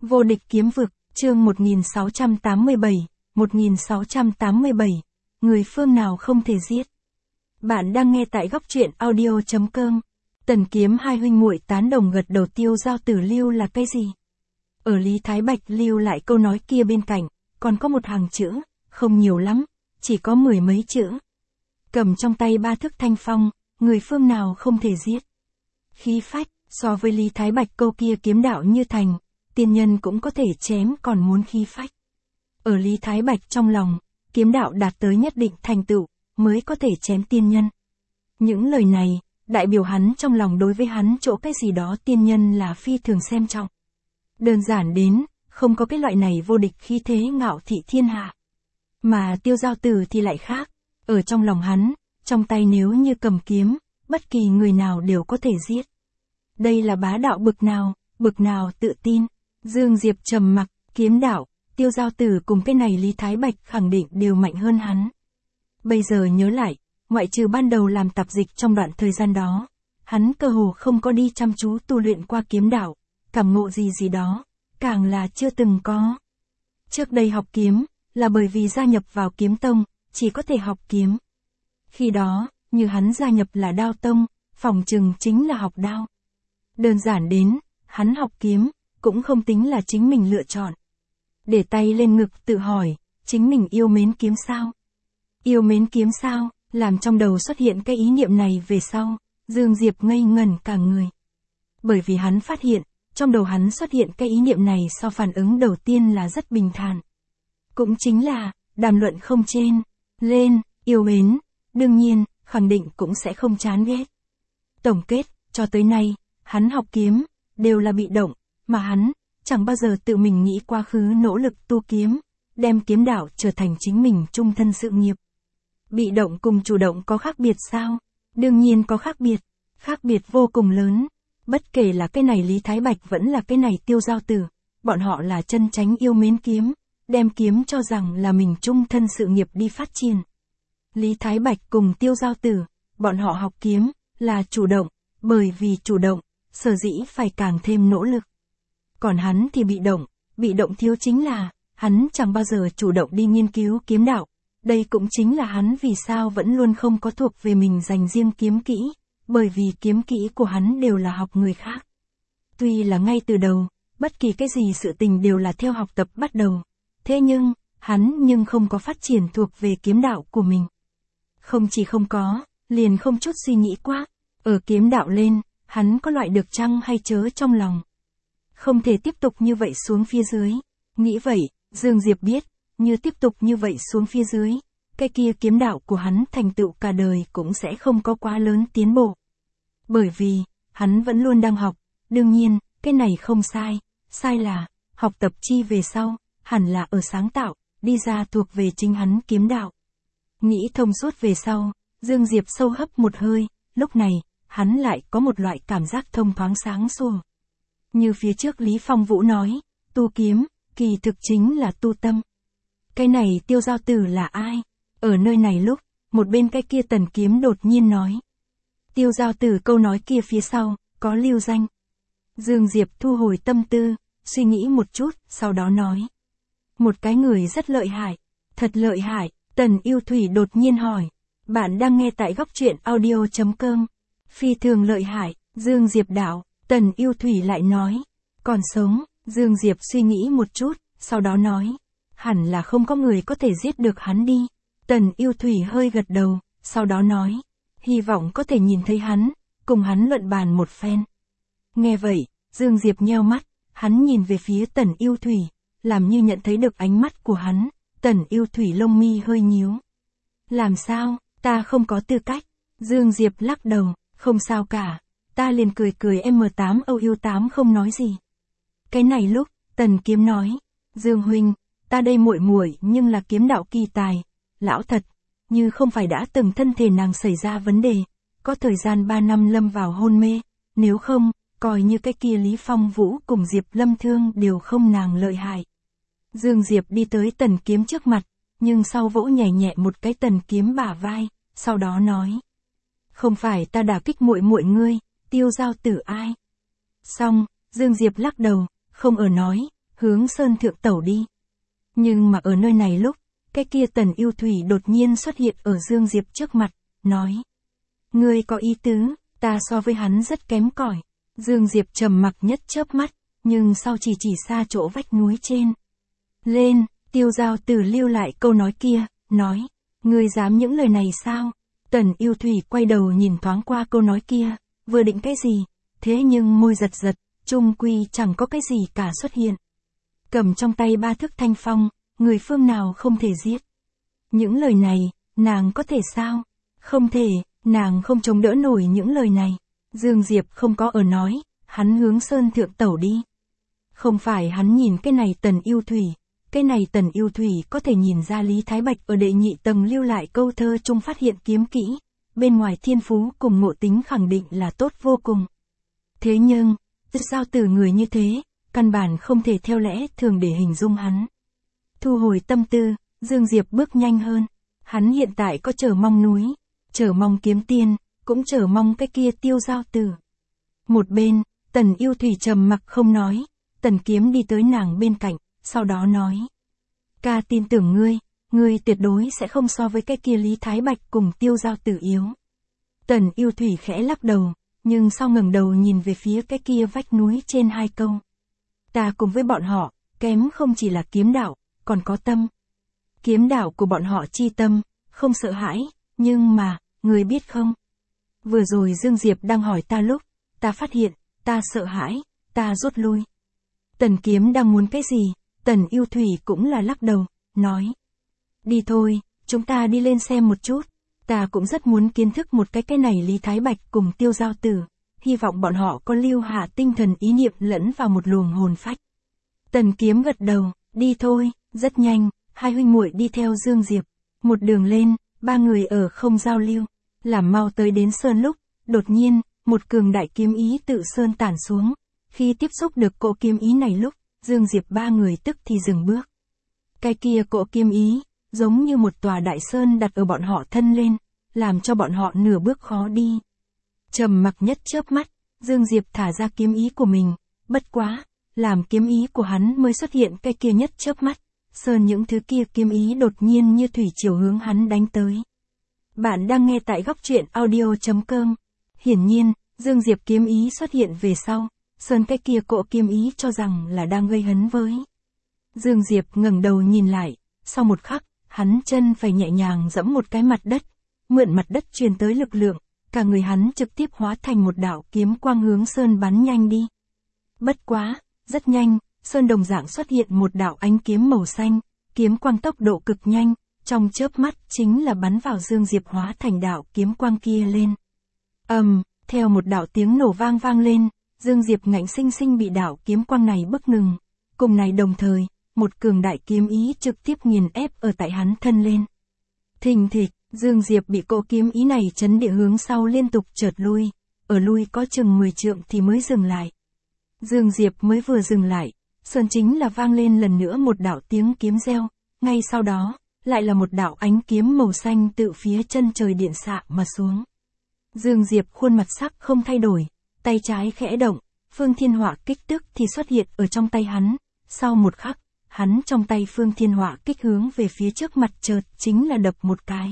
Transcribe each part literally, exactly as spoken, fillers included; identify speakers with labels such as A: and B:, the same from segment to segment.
A: Vô địch kiếm vực, chương một nghìn sáu trăm tám mươi bảy, một nghìn sáu trăm tám mươi bảy, người phương nào không thể giết. Bạn đang nghe tại góc truyện audio chấm com. Tần Kiếm hai huynh muội tán đồng gật đầu. Tiêu Giao Tử lưu là cái gì? Ở Lý Thái Bạch lưu lại câu nói kia bên cạnh, còn có một hàng chữ, không nhiều lắm, chỉ có mười mấy chữ. Cầm trong tay ba thước thanh phong, người phương nào không thể giết. Khí phách, so với Lý Thái Bạch câu kia kiếm đạo như thành, tiên nhân cũng có thể chém, còn muốn khí phách. Ở Lý Thái Bạch trong lòng, kiếm đạo đạt tới nhất định thành tựu, mới có thể chém tiên nhân. Những lời này, đại biểu hắn trong lòng đối với hắn chỗ cái gì đó tiên nhân là phi thường xem trọng. Đơn giản đến, không có cái loại này vô địch khí thế ngạo thị thiên hạ. Mà Tiêu Giao Tử thì lại khác, ở trong lòng hắn, trong tay nếu như cầm kiếm, bất kỳ người nào đều có thể giết. Đây là bá đạo bực nào, bực nào tự tin. Dương Diệp trầm mặc, kiếm đạo, Tiêu Giao Tử cùng cái này Lý Thái Bạch khẳng định đều mạnh hơn hắn. Bây giờ nhớ lại, ngoại trừ ban đầu làm tạp dịch trong đoạn thời gian đó, hắn cơ hồ không có đi chăm chú tu luyện qua kiếm đạo, cảm ngộ gì gì đó, càng là chưa từng có. Trước đây học kiếm, là bởi vì gia nhập vào kiếm tông, chỉ có thể học kiếm. Khi đó, như hắn gia nhập là đao tông, phòng chừng chính là học đao. Đơn giản đến, hắn học kiếm, cũng không tính là chính mình lựa chọn. Để tay lên ngực tự hỏi, chính mình yêu mến kiếm sao? Yêu mến kiếm sao? Làm trong đầu xuất hiện cái ý niệm này về sau, Dương Diệp ngây ngẩn cả người. Bởi vì hắn phát hiện, trong đầu hắn xuất hiện cái ý niệm này sau phản ứng đầu tiên là rất bình thản. Cũng chính là, đàm luận không trên, lên, yêu mến, đương nhiên, khẳng định cũng sẽ không chán ghét. Tổng kết, cho tới nay, hắn học kiếm, đều là bị động, mà hắn, chẳng bao giờ tự mình nghĩ quá khứ nỗ lực tu kiếm, đem kiếm đạo trở thành chính mình chung thân sự nghiệp. Bị động cùng chủ động có khác biệt sao? Đương nhiên có khác biệt, khác biệt vô cùng lớn. Bất kể là cái này Lý Thái Bạch vẫn là cái này Tiêu Giao Tử, bọn họ là chân chánh yêu mến kiếm, đem kiếm cho rằng là mình chung thân sự nghiệp đi phát triển. Lý Thái Bạch cùng Tiêu Giao Tử, bọn họ học kiếm, là chủ động, bởi vì chủ động, sở dĩ phải càng thêm nỗ lực. Còn hắn thì bị động, bị động thiếu chính là, hắn chẳng bao giờ chủ động đi nghiên cứu kiếm đạo. Đây cũng chính là hắn vì sao vẫn luôn không có thuộc về mình dành riêng kiếm kỹ, bởi vì kiếm kỹ của hắn đều là học người khác. Tuy là ngay từ đầu, bất kỳ cái gì sự tình đều là theo học tập bắt đầu, thế nhưng, hắn nhưng không có phát triển thuộc về kiếm đạo của mình. Không chỉ không có, liền không chút suy nghĩ quá, ở kiếm đạo lên, hắn có loại được chăng hay chớ trong lòng. Không thể tiếp tục như vậy xuống phía dưới. Nghĩ vậy, Dương Diệp biết, như tiếp tục như vậy xuống phía dưới, cái kia kiếm đạo của hắn thành tựu cả đời cũng sẽ không có quá lớn tiến bộ. Bởi vì, hắn vẫn luôn đang học, đương nhiên, cái này không sai, sai là, học tập chi về sau, hẳn là ở sáng tạo, đi ra thuộc về chính hắn kiếm đạo. Nghĩ thông suốt về sau, Dương Diệp sâu hấp một hơi, lúc này, hắn lại có một loại cảm giác thông thoáng sáng sủa. Như phía trước Lý Phong Vũ nói, tu kiếm, kỳ thực chính là tu tâm. Cái này Tiêu Giao Tử là ai? Ở nơi này lúc, một bên cái kia Tần Kiếm đột nhiên nói. Tiêu Giao Tử câu nói kia phía sau, có lưu danh. Dương Diệp thu hồi tâm tư, suy nghĩ một chút, sau đó nói. Một cái người rất lợi hại, thật lợi hại. Tần Yêu Thủy đột nhiên hỏi. Bạn đang nghe tại góc truyện audio chấm com. Phi thường lợi hại, Dương Diệp đạo. Tần Yêu Thủy lại nói. Còn sống, Dương Diệp suy nghĩ một chút, sau đó nói. Hẳn là không có người có thể giết được hắn đi. Tần Yêu Thủy hơi gật đầu, sau đó nói. Hy vọng có thể nhìn thấy hắn, cùng hắn luận bàn một phen. Nghe vậy, Dương Diệp nheo mắt, hắn nhìn về phía Tần Yêu Thủy, làm như nhận thấy được ánh mắt của hắn. Tần Yêu Thủy lông mi hơi nhíu. Làm sao, ta không có tư cách. Dương Diệp lắc đầu, không sao cả. Ta liền cười cười em tám Âu yêu tám không nói gì. Cái này lúc, Tần Kiếm nói. Dương huynh, ta đây muội muội nhưng là kiếm đạo kỳ tài. Lão thật, như không phải đã từng thân thể nàng xảy ra vấn đề, có thời gian ba năm lâm vào hôn mê, nếu không, coi như cái kia Lý Phong Vũ cùng Diệp Lâm Thương đều không nàng lợi hại. Dương Diệp đi tới Tần Kiếm trước mặt, nhưng sau vỗ nhẹ nhẹ một cái Tần Kiếm bả vai, sau đó nói. Không phải ta đả kích muội muội ngươi, Tiêu Giao Tử ai? Xong, Dương Diệp lắc đầu, không ở nói, hướng sơn thượng tẩu đi. Nhưng mà ở nơi này lúc, cái kia Tần Yêu Thủy đột nhiên xuất hiện ở Dương Diệp trước mặt, nói. Ngươi có ý tứ, ta so với hắn rất kém cỏi. Dương Diệp trầm mặc nhất chớp mắt, nhưng sau chỉ chỉ xa chỗ vách núi trên. Lên, Tiêu Giao Tử lưu lại câu nói kia, nói. Ngươi dám những lời này sao? Tần Yêu Thủy quay đầu nhìn thoáng qua câu nói kia, vừa định cái gì, thế nhưng môi giật giật, chung quy chẳng có cái gì cả xuất hiện. Cầm trong tay ba thước thanh phong, người phương nào không thể giết. Những lời này, nàng có thể sao? Không thể, nàng không chống đỡ nổi những lời này. Dương Diệp không có ở nói, hắn hướng sơn thượng tẩu đi. Không phải hắn nhìn cái này Tần Yêu Thủy, cái này Tần Yêu Thủy có thể nhìn ra Lý Thái Bạch ở đệ nhị tầng lưu lại câu thơ chung phát hiện kiếm kỹ, bên ngoài thiên phú cùng ngộ tính khẳng định là tốt vô cùng. Thế nhưng, Giao Tử người như thế, căn bản không thể theo lẽ thường để hình dung hắn. Thu hồi tâm tư, Dương Diệp bước nhanh hơn. Hắn hiện tại có chờ mong núi, chờ mong kiếm tiên, cũng chờ mong cái kia Tiêu Giao Tử. Một bên, Tần Yêu Thủy trầm mặc không nói, Tần Kiếm đi tới nàng bên cạnh, sau đó nói. Ca tin tưởng ngươi, ngươi tuyệt đối sẽ không so với cái kia Lý Thái Bạch cùng Tiêu Giao Tử yếu. Tần Yêu Thủy khẽ lắc đầu, nhưng sau ngẩng đầu nhìn về phía cái kia vách núi trên hai câu. Ta cùng với bọn họ, kém không chỉ là kiếm đạo, còn có tâm. Kiếm đạo của bọn họ chi tâm, không sợ hãi, nhưng mà, người biết không? Vừa rồi Dương Diệp đang hỏi ta lúc, ta phát hiện, ta sợ hãi, ta rút lui. Tần Kiếm đang muốn cái gì? Tần Yêu Thủy cũng là lắc đầu, nói. Đi thôi, chúng ta đi lên xem một chút. Ta cũng rất muốn kiến thức một cái cái này Lý Thái Bạch cùng Tiêu Giao Tử, hy vọng bọn họ có lưu hạ tinh thần ý niệm lẫn vào một luồng hồn phách. Tần Kiếm gật đầu, đi thôi, rất nhanh, hai huynh muội đi theo Dương Diệp. Một đường lên, ba người ở không giao lưu, làm mau tới đến sơn lúc, đột nhiên, một cường đại kiếm ý tự sơn tản xuống. Khi tiếp xúc được cỗ kiếm ý này lúc, Dương Diệp ba người tức thì dừng bước. Cái kia cỗ kiếm ý, giống như một tòa đại sơn đặt ở bọn họ thân lên, làm cho bọn họ nửa bước khó đi. Trầm mặc nhất chớp mắt, Dương Diệp thả ra kiếm ý của mình, bất quá, làm kiếm ý của hắn mới xuất hiện cái kia nhất chớp mắt, sơn những thứ kia kiếm ý đột nhiên như thủy triều hướng hắn đánh tới. Bạn đang nghe tại góc truyện audio chấm com. Hiển nhiên, Dương Diệp kiếm ý xuất hiện về sau, sơn cái kia cỗ kiếm ý cho rằng là đang gây hấn với. Dương Diệp ngẩng đầu nhìn lại, sau một khắc, hắn chân phải nhẹ nhàng giẫm một cái mặt đất, mượn mặt đất truyền tới lực lượng, cả người hắn trực tiếp hóa thành một đạo kiếm quang hướng sơn bắn nhanh đi. Bất quá, rất nhanh, sơn đồng dạng xuất hiện một đạo ánh kiếm màu xanh, kiếm quang tốc độ cực nhanh, trong chớp mắt chính là bắn vào Dương Diệp hóa thành đạo kiếm quang kia lên. Ầm, um, theo một đạo tiếng nổ vang vang lên, Dương Diệp ngạnh sinh sinh bị đạo kiếm quang này bức ngừng. Cùng này đồng thời, một cường đại kiếm ý trực tiếp nghiền ép ở tại hắn thân lên. Thình thịch, Dương Diệp bị cỗ kiếm ý này chấn địa hướng sau liên tục chợt lui, ở lui có chừng mười trượng thì mới dừng lại. Dương Diệp mới vừa dừng lại, sơn chính là vang lên lần nữa một đạo tiếng kiếm reo, ngay sau đó, lại là một đạo ánh kiếm màu xanh tự phía chân trời điện xạ mà xuống. Dương Diệp khuôn mặt sắc không thay đổi, tay trái khẽ động, Phương Thiên Họa kích tức thì xuất hiện ở trong tay hắn, sau một khắc, hắn trong tay Phương Thiên Họa kích hướng về phía trước mặt chợt chính là đập một cái.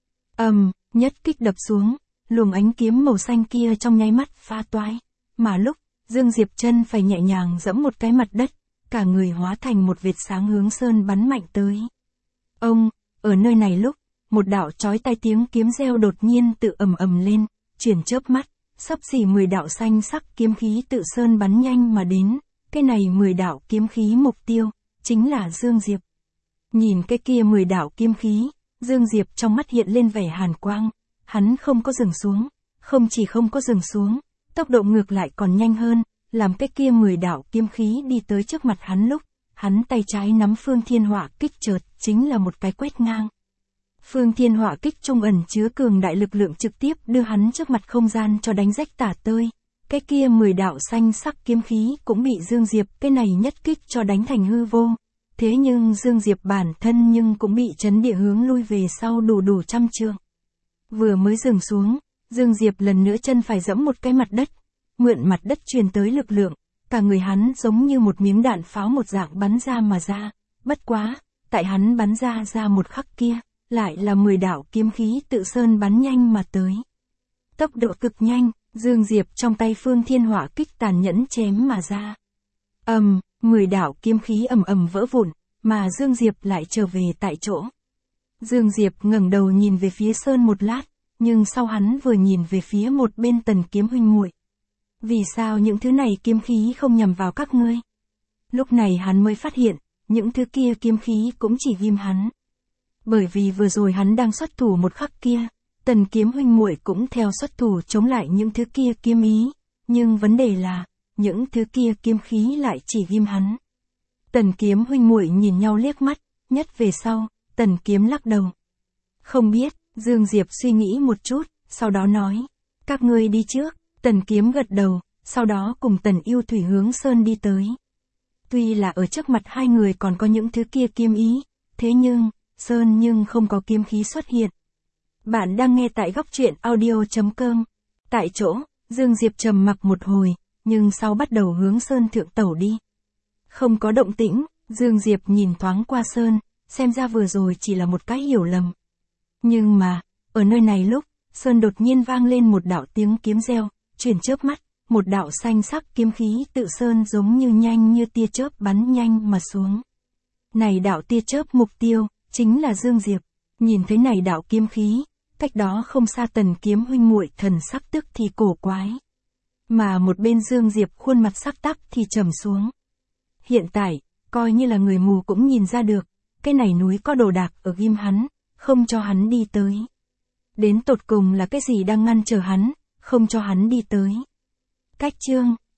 A: Ầm, um, nhất kích đập xuống, luồng ánh kiếm màu xanh kia trong nháy mắt pha toái, mà lúc Dương Diệp chân phải nhẹ nhàng giẫm một cái mặt đất, cả người hóa thành một vệt sáng hướng sơn bắn mạnh tới. Ông, ở nơi này lúc, một đạo chói tai tiếng kiếm reo đột nhiên tự ầm ầm lên, chuyển chớp mắt, sắp xỉ mười đạo xanh sắc kiếm khí tự sơn bắn nhanh mà đến, cái này mười đạo kiếm khí mục tiêu, chính là Dương Diệp. Nhìn cái kia mười đạo kiếm khí, Dương Diệp trong mắt hiện lên vẻ hàn quang, hắn không có dừng xuống, không chỉ không có dừng xuống, tốc độ ngược lại còn nhanh hơn, làm cái kia mười đạo kiếm khí đi tới trước mặt hắn lúc, hắn tay trái nắm Phương Thiên Họa kích chợt, chính là một cái quét ngang. Phương Thiên Họa kích trung ẩn chứa cường đại lực lượng trực tiếp đưa hắn trước mặt không gian cho đánh rách tả tơi. Cái kia mười đạo xanh sắc kiếm khí cũng bị Dương Diệp cái này nhất kích cho đánh thành hư vô. Thế nhưng Dương Diệp bản thân nhưng cũng bị chấn địa hướng lui về sau đủ đủ trăm trượng. Vừa mới dừng xuống, Dương Diệp lần nữa chân phải giẫm một cái mặt đất, mượn mặt đất truyền tới lực lượng, cả người hắn giống như một miếng đạn pháo một dạng bắn ra mà ra, bất quá, tại hắn bắn ra ra một khắc kia, lại là mười đạo kiếm khí tự sơn bắn nhanh mà tới. Tốc độ cực nhanh, Dương Diệp trong tay Phương Thiên Hỏa kích tàn nhẫn chém mà ra. Ầm, mười đạo kiếm khí ầm ầm vỡ vụn, mà Dương Diệp lại trở về tại chỗ. Dương Diệp ngẩng đầu nhìn về phía sơn một lát, nhưng sau hắn vừa nhìn về phía một bên Tần Kiếm huynh muội. Vì sao những thứ này kiếm khí không nhằm vào các ngươi? Lúc này hắn mới phát hiện, những thứ kia kiếm khí cũng chỉ ghim hắn. Bởi vì vừa rồi hắn đang xuất thủ một khắc kia, Tần Kiếm huynh muội cũng theo xuất thủ chống lại những thứ kia kiếm ý, nhưng vấn đề là, những thứ kia kiếm khí lại chỉ ghim hắn. Tần Kiếm huynh muội nhìn nhau liếc mắt, nhất về sau, Tần Kiếm lắc đầu. Không biết, Dương Diệp suy nghĩ một chút, sau đó nói, các ngươi đi trước. Tần Kiếm gật đầu, sau đó cùng Tần Yêu Thủy hướng sơn đi tới. Tuy là ở trước mặt hai người còn có những thứ kia kiếm ý, thế nhưng, sơn nhưng không có kiếm khí xuất hiện. Bạn đang nghe tại góc truyện audio chấm com. Tại chỗ, Dương Diệp trầm mặc một hồi, nhưng sau bắt đầu hướng sơn thượng tẩu đi. Không có động tĩnh, Dương Diệp nhìn thoáng qua sơn, xem ra vừa rồi chỉ là một cái hiểu lầm. Nhưng mà, ở nơi này lúc, sơn đột nhiên vang lên một đạo tiếng kiếm reo, chuyển chớp mắt, một đạo xanh sắc kiếm khí tự sơn giống như nhanh như tia chớp bắn nhanh mà xuống. Này đạo tia chớp mục tiêu, chính là Dương Diệp. Nhìn thấy này đạo kiếm khí, cách đó không xa Tần Kiếm huynh muội thần sắc tức thì cổ quái. Mà một bên Dương Diệp khuôn mặt sắc tắc thì trầm xuống. Hiện tại, coi như là người mù cũng nhìn ra được, cái này núi có đồ đạc ở ghim hắn, không cho hắn đi tới. Đến tột cùng là cái gì đang ngăn trở hắn, không cho hắn đi tới. Cách chương